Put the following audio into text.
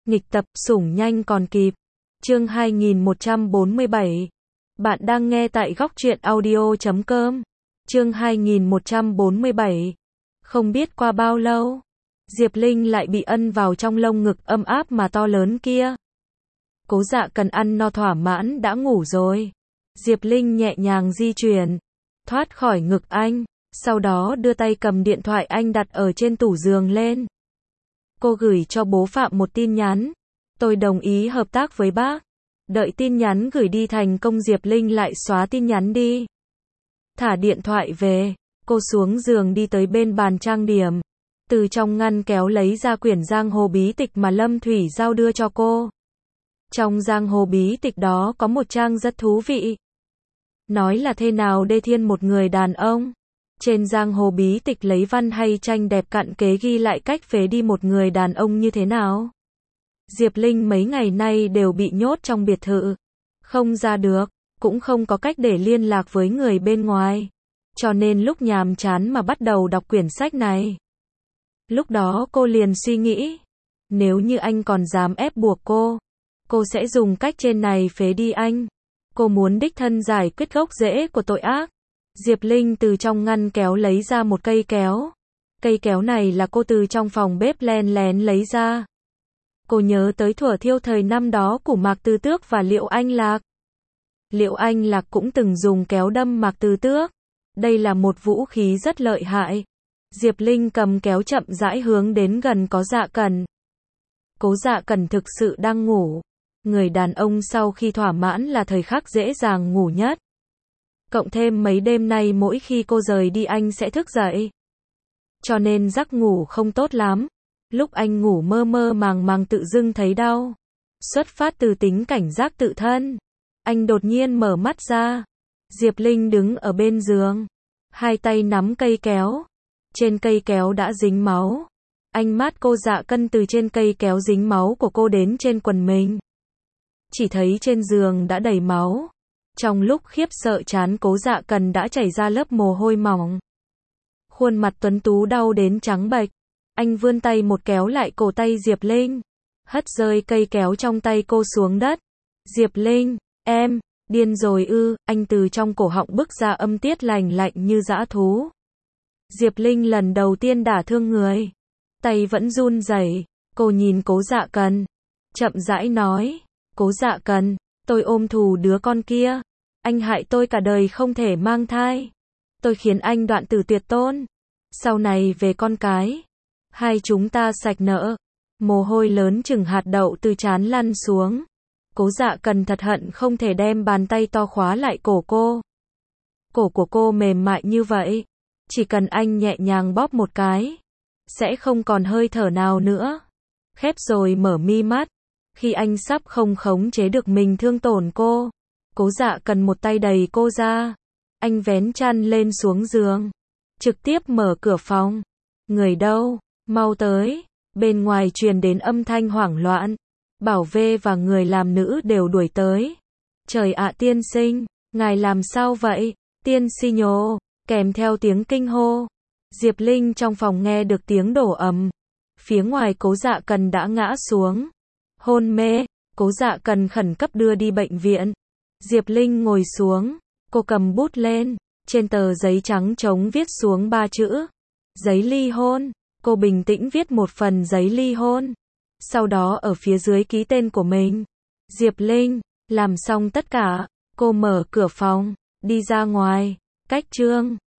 Nghịch tập, sủng nhanh còn kịp. Chương 2147. Bạn đang nghe tại góc truyện audio.com. Chương 2147. Không biết qua bao lâu, Diệp Linh lại bị ân vào trong lông ngực ấm áp mà to lớn kia. Cố Dạ Cần ăn no thỏa mãn đã ngủ rồi. Diệp Linh nhẹ nhàng di chuyển, thoát khỏi ngực anh, sau đó đưa tay cầm điện thoại anh đặt ở trên tủ giường lên. Cô gửi cho bố Phạm một tin nhắn. Tôi đồng ý hợp tác với bác. Đợi tin nhắn gửi đi thành công Diệp Linh lại xóa tin nhắn đi. Thả điện thoại về, cô xuống giường đi tới bên bàn trang điểm. Từ trong ngăn kéo lấy ra quyển giang hồ bí tịch mà Lâm Thủy Giao đưa cho cô. Trong giang hồ bí tịch đó có một trang rất thú vị. Nói là thế nào đê thiên một người đàn ông. Trên giang hồ bí tịch lấy văn hay tranh đẹp cặn kẽ ghi lại cách phế đi một người đàn ông như thế nào. Diệp Linh mấy ngày nay đều bị nhốt trong biệt thự. Không ra được, cũng không có cách để liên lạc với người bên ngoài. Cho nên lúc nhàm chán mà bắt đầu đọc quyển sách này. Lúc đó cô liền suy nghĩ, nếu như anh còn dám ép buộc cô sẽ dùng cách trên này phế đi anh. Cô muốn đích thân giải quyết gốc rễ của tội ác. Diệp Linh từ trong ngăn kéo lấy ra một cây kéo. Cây kéo này là cô từ trong phòng bếp len lén lấy ra. Cô nhớ tới thuở thiêu thời năm đó của Mạc Tư Tước và Liệu Anh Lạc. Liệu Anh Lạc cũng từng dùng kéo đâm Mạc Tư Tước. Đây là một vũ khí rất lợi hại. Diệp Linh cầm kéo chậm rãi hướng đến gần Cố Dạ Cần. Cố Dạ Cần thực sự đang ngủ. Người đàn ông sau khi thỏa mãn là thời khắc dễ dàng ngủ nhất. Cộng thêm mấy đêm nay mỗi khi cô rời đi anh sẽ thức dậy. Cho nên giấc ngủ không tốt lắm. Lúc anh ngủ mơ mơ màng màng tự dưng thấy đau. Xuất phát từ tính cảnh giác tự thân. Anh đột nhiên mở mắt ra. Diệp Linh đứng ở bên giường. Hai tay nắm cây kéo. Trên cây kéo đã dính máu. Ánh mắt Cố Dạ Cần từ trên cây kéo dính máu của cô đến trên quần mình. Chỉ thấy trên giường đã đầy máu. Trong lúc khiếp sợ trán Cố Dạ Cần đã chảy ra lớp mồ hôi mỏng. Khuôn mặt tuấn tú đau đến trắng bệch. Anh vươn tay một kéo lại cổ tay Diệp Linh. Hất rơi cây kéo trong tay cô xuống đất. Diệp Linh, em, điên rồi ư, anh từ trong cổ họng bức ra âm tiết lành lạnh như dã thú. Diệp Linh lần đầu tiên đả thương người. Tay vẫn run rẩy, cô nhìn Cố Dạ Cần. Chậm rãi nói, Cố Dạ Cần, tôi ôm thù đứa con kia. Anh hại tôi cả đời không thể mang thai. Tôi khiến anh đoạn tử tuyệt tôn. Sau này về con cái, hai chúng ta sạch nợ. Mồ hôi lớn chừng hạt đậu từ trán lăn xuống. Cố Dạ Cần thật hận không thể đem bàn tay to khóa lại cổ cô. Cổ của cô mềm mại như vậy. Chỉ cần anh nhẹ nhàng bóp một cái, sẽ không còn hơi thở nào nữa. Khép rồi mở mi mắt. Khi anh sắp không khống chế được mình thương tổn cô, Cố Dạ Cần một tay đẩy cô ra. Anh vén chăn lên xuống giường. Trực tiếp mở cửa phòng. Người đâu? Mau tới. Bên ngoài truyền đến âm thanh hoảng loạn. Bảo vệ và người làm nữ đều đuổi tới. Trời ạ tiên sinh, ngài làm sao vậy? Tiên si nhô, kèm theo tiếng kinh hô. Diệp Linh trong phòng nghe được tiếng đổ ầm. Phía ngoài Cố Dạ Cần đã ngã xuống. Hôn mê, Cố Dạ Cần khẩn cấp đưa đi bệnh viện. Diệp Linh ngồi xuống, cô cầm bút lên. Trên tờ giấy trắng trống viết xuống 3 chữ. Giấy ly hôn. Cô bình tĩnh viết một phần giấy ly hôn. Sau đó ở phía dưới ký tên của mình. Diệp Linh, làm xong tất cả, cô mở cửa phòng, đi ra ngoài. Cách chương